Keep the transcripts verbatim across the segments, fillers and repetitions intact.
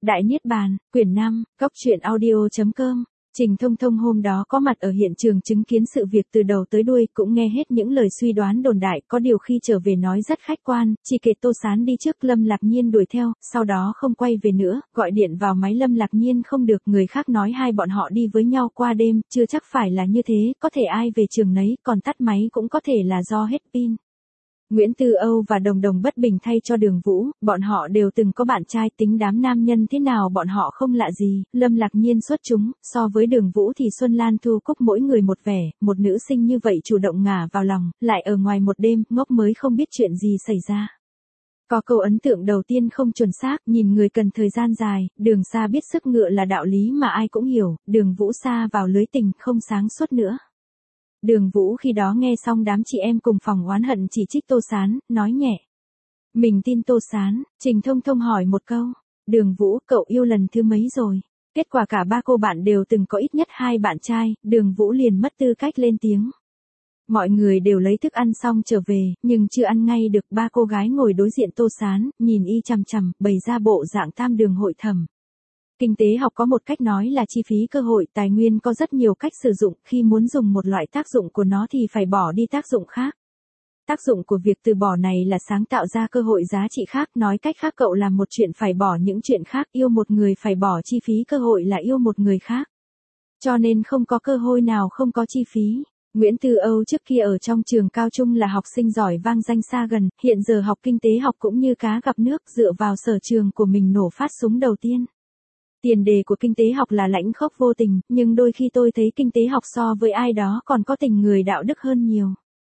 Đại Niết Bàn, quyển năm, Cóc truyện audio chấm com. Trình Thông Thông hôm đó có mặt ở hiện trường chứng kiến sự việc từ đầu tới đuôi, cũng nghe hết những lời suy đoán đồn đại, có điều khi trở về nói rất khách quan, chỉ kể Tô Sán đi trước, Lâm Lạc Nhiên đuổi theo, sau đó không quay về nữa, gọi điện vào máy Lâm Lạc Nhiên không được, người khác nói hai bọn họ đi với nhau qua đêm, chưa chắc phải là như thế, có thể ai về trường nấy, còn tắt máy cũng có thể là do hết pin. Nguyễn Tư Âu và Đồng Đồng bất bình thay cho Đường Vũ, bọn họ đều từng có bạn trai, tính đám nam nhân thế nào bọn họ không lạ gì, Lâm Lạc Nhiên xuất chúng, so với Đường Vũ thì Xuân Lan Thu Cúc mỗi người một vẻ, một nữ sinh như vậy chủ động ngả vào lòng, lại ở ngoài một đêm, ngốc mới không biết chuyện gì xảy ra. Có câu ấn tượng đầu tiên không chuẩn xác, nhìn người cần thời gian dài, Đường Sa biết sức ngựa là đạo lý mà ai cũng hiểu, Đường Vũ sa vào lưới tình, không sáng suốt nữa. Đường Vũ khi đó nghe xong đám chị em cùng phòng oán hận chỉ trích Tô Sán, nói nhẹ. Mình tin Tô Sán. Trình Thông Thông hỏi một câu. Đường Vũ, cậu yêu lần thứ mấy rồi? Kết quả cả ba cô bạn đều từng có ít nhất hai bạn trai, Đường Vũ liền mất tư cách lên tiếng. Mọi người đều lấy thức ăn xong trở về, nhưng chưa ăn ngay được, ba cô gái ngồi đối diện Tô Sán, nhìn y chằm chằm, bày ra bộ dạng tam đường hội thẩm. Kinh tế học có một cách nói là chi phí cơ hội, tài nguyên có rất nhiều cách sử dụng, khi muốn dùng một loại tác dụng của nó thì phải bỏ đi tác dụng khác. Tác dụng của việc từ bỏ này là sáng tạo ra cơ hội giá trị khác, nói cách khác cậu làm một chuyện phải bỏ những chuyện khác, yêu một người phải bỏ chi phí cơ hội là yêu một người khác. Cho nên không có cơ hội nào không có chi phí. Nguyễn Tư Âu trước kia ở trong trường cao trung là học sinh giỏi vang danh xa gần, hiện giờ học kinh tế học cũng như cá gặp nước, dựa vào sở trường của mình nổ phát súng đầu tiên. Tiền đề của kinh tế học là lãnh khốc vô tình, nhưng đôi khi tôi thấy kinh tế học so với ai đó còn có tình người đạo đức hơn nhiều.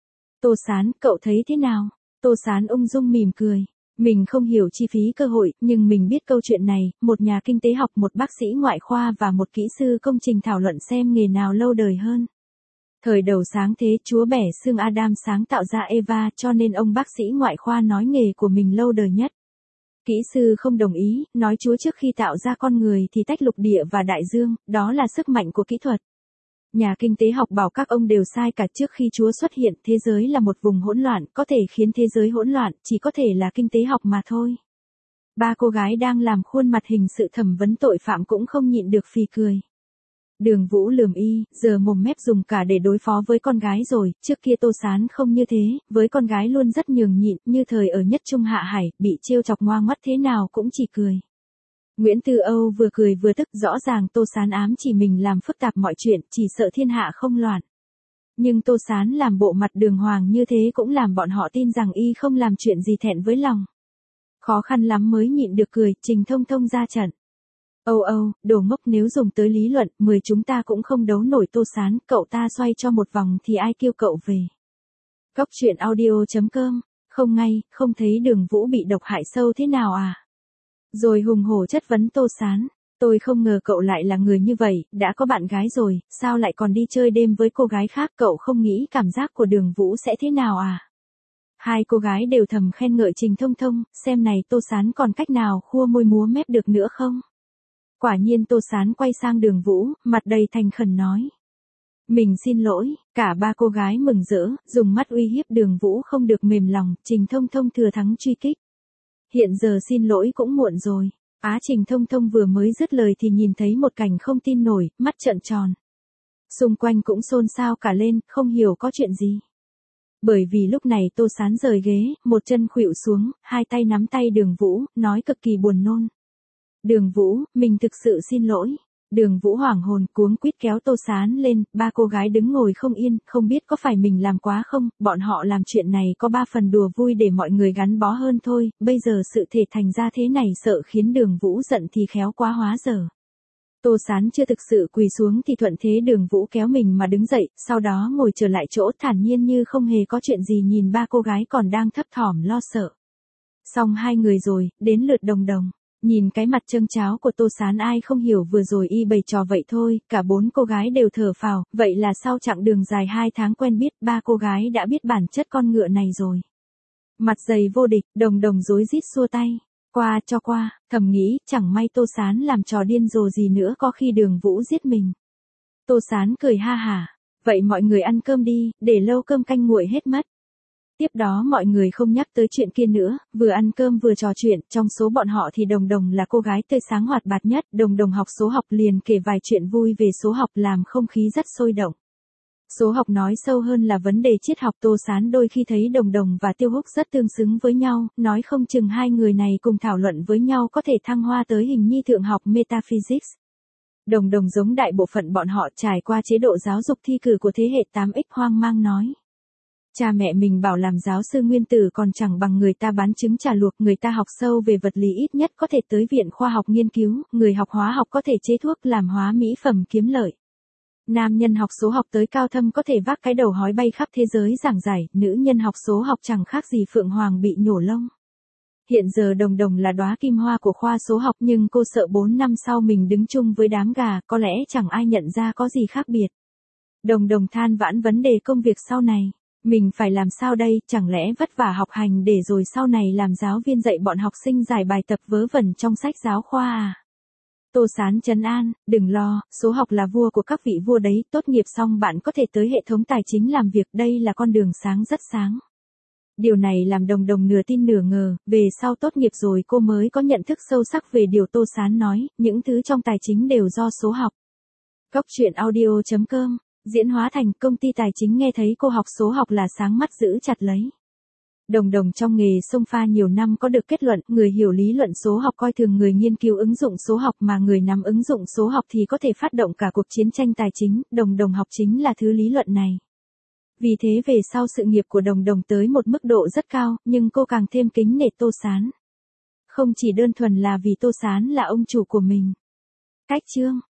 Tô Sán, cậu thấy thế nào? Tô Sán ung dung mỉm cười. Mình không hiểu chi phí cơ hội, nhưng mình biết câu chuyện này, một nhà kinh tế học, một bác sĩ ngoại khoa và một kỹ sư công trình thảo luận xem nghề nào lâu đời hơn. Thời đầu sáng thế, Chúa bẻ xương Adam sáng tạo ra Eva, cho nên ông bác sĩ ngoại khoa nói nghề của mình lâu đời nhất. Kỹ sư không đồng ý, nói Chúa trước khi tạo ra con người thì tách lục địa và đại dương, đó là sức mạnh của kỹ thuật. Nhà kinh tế học bảo các ông đều sai cả, trước khi Chúa xuất hiện, thế giới là một vùng hỗn loạn, có thể khiến thế giới hỗn loạn, chỉ có thể là kinh tế học mà thôi. Ba cô gái đang làm khuôn mặt hình sự thẩm vấn tội phạm cũng không nhịn được phì cười. Đường Vũ lườm y, giờ mồm mép dùng cả để đối phó với con gái rồi, trước kia Tô Sán không như thế, với con gái luôn rất nhường nhịn, như thời ở Nhất Trung Hạ Hải, bị trêu chọc ngoang mắt thế nào cũng chỉ cười. Nguyễn Tư Âu vừa cười vừa tức, rõ ràng Tô Sán ám chỉ mình làm phức tạp mọi chuyện, chỉ sợ thiên hạ không loạn. Nhưng Tô Sán làm bộ mặt đường hoàng như thế cũng làm bọn họ tin rằng y không làm chuyện gì thẹn với lòng. Khó khăn lắm mới nhịn được cười, Trình Thông Thông ra trận. Âu Âu, đồ ngốc, nếu dùng tới lý luận, mười chúng ta cũng không đấu nổi Tô Sán, cậu ta xoay cho một vòng thì ai kêu cậu về. Cóc truyện audio chấm com, không ngay, không thấy Đường Vũ bị độc hại sâu thế nào à? Rồi hùng hổ chất vấn Tô Sán, tôi không ngờ cậu lại là người như vậy, đã có bạn gái rồi, sao lại còn đi chơi đêm với cô gái khác, cậu không nghĩ cảm giác của Đường Vũ sẽ thế nào à? Hai cô gái đều thầm khen ngợi Trình Thông Thông, xem này Tô Sán còn cách nào khua môi múa mép được nữa không? Quả nhiên Tô Sán quay sang Đường Vũ, mặt đầy thành khẩn nói. Mình xin lỗi, cả ba cô gái mừng rỡ, dùng mắt uy hiếp Đường Vũ không được mềm lòng, Trình Thông Thông thừa thắng truy kích. Hiện giờ xin lỗi cũng muộn rồi. Á Trình Thông Thông vừa mới dứt lời thì nhìn thấy một cảnh không tin nổi, mắt trợn tròn. Xung quanh cũng xôn xao cả lên, không hiểu có chuyện gì. Bởi vì lúc này Tô Sán rời ghế, một chân khuỵu xuống, hai tay nắm tay Đường Vũ, nói cực kỳ buồn nôn. Đường Vũ, mình thực sự xin lỗi. Đường Vũ hoảng hồn cuống quýt kéo Tô Sán lên, ba cô gái đứng ngồi không yên, không biết có phải mình làm quá không, bọn họ làm chuyện này có ba phần đùa vui để mọi người gắn bó hơn thôi, bây giờ sự thể thành ra thế này sợ khiến Đường Vũ giận thì khéo quá hóa dở. Tô Sán chưa thực sự quỳ xuống thì thuận thế Đường Vũ kéo mình mà đứng dậy, sau đó ngồi trở lại chỗ thản nhiên như không hề có chuyện gì, nhìn ba cô gái còn đang thấp thỏm lo sợ. Xong hai người rồi, đến lượt Đồng Đồng. Nhìn cái mặt trâng cháo của Tô Sán ai không hiểu vừa rồi y bày trò vậy thôi, cả bốn cô gái đều thở phào, vậy là sau chặng đường dài hai tháng quen biết, ba cô gái đã biết bản chất con ngựa này rồi. Mặt dày vô địch, Đồng Đồng rối rít xua tay, qua cho qua, thầm nghĩ, chẳng may Tô Sán làm trò điên rồ gì nữa có khi Đường Vũ giết mình. Tô Sán cười ha hả, vậy mọi người ăn cơm đi, để lâu cơm canh nguội hết mất. Tiếp đó mọi người không nhắc tới chuyện kia nữa, vừa ăn cơm vừa trò chuyện, trong số bọn họ thì Đồng Đồng là cô gái tươi sáng hoạt bát nhất, Đồng Đồng học số học liền kể vài chuyện vui về số học làm không khí rất sôi động. Số học nói sâu hơn là vấn đề triết học, Tô Sán đôi khi thấy Đồng Đồng và Tiêu Húc rất tương xứng với nhau, nói không chừng hai người này cùng thảo luận với nhau có thể thăng hoa tới hình nhi thượng học Metaphysics. Đồng Đồng giống đại bộ phận bọn họ trải qua chế độ giáo dục thi cử của thế hệ tám x, hoang mang nói. Cha mẹ mình bảo làm giáo sư nguyên tử còn chẳng bằng người ta bán trứng trà luộc, người ta học sâu về vật lý ít nhất có thể tới viện khoa học nghiên cứu, người học hóa học có thể chế thuốc làm hóa mỹ phẩm kiếm lợi. Nam nhân học số học tới cao thâm có thể vác cái đầu hói bay khắp thế giới giảng giải, nữ nhân học số học chẳng khác gì phượng hoàng bị nhổ lông. Hiện giờ Đồng Đồng là đóa kim hoa của khoa số học nhưng cô sợ bốn năm sau mình đứng chung với đám gà, có lẽ chẳng ai nhận ra có gì khác biệt. Đồng Đồng than vãn vấn đề công việc sau này. Mình phải làm sao đây, chẳng lẽ vất vả học hành để rồi sau này làm giáo viên dạy bọn học sinh giải bài tập vớ vẩn trong sách giáo khoa à? Tô Sán trấn an, đừng lo, số học là vua của các vị vua đấy, tốt nghiệp xong bạn có thể tới hệ thống tài chính làm việc, đây là con đường sáng rất sáng. Điều này làm Đồng Đồng nửa tin nửa ngờ, về sau tốt nghiệp rồi cô mới có nhận thức sâu sắc về điều Tô Sán nói, những thứ trong tài chính đều do số học. Cốc truyện audio chấm com, diễn hóa thành công ty tài chính nghe thấy cô học số học là sáng mắt giữ chặt lấy. Đồng Đồng trong nghề xông pha nhiều năm có được kết luận, người hiểu lý luận số học coi thường người nghiên cứu ứng dụng số học mà người nắm ứng dụng số học thì có thể phát động cả cuộc chiến tranh tài chính, Đồng Đồng học chính là thứ lý luận này. Vì thế về sau sự nghiệp của Đồng Đồng tới một mức độ rất cao, nhưng cô càng thêm kính nể Tô Sán. Không chỉ đơn thuần là vì Tô Sán là ông chủ của mình. Cách chương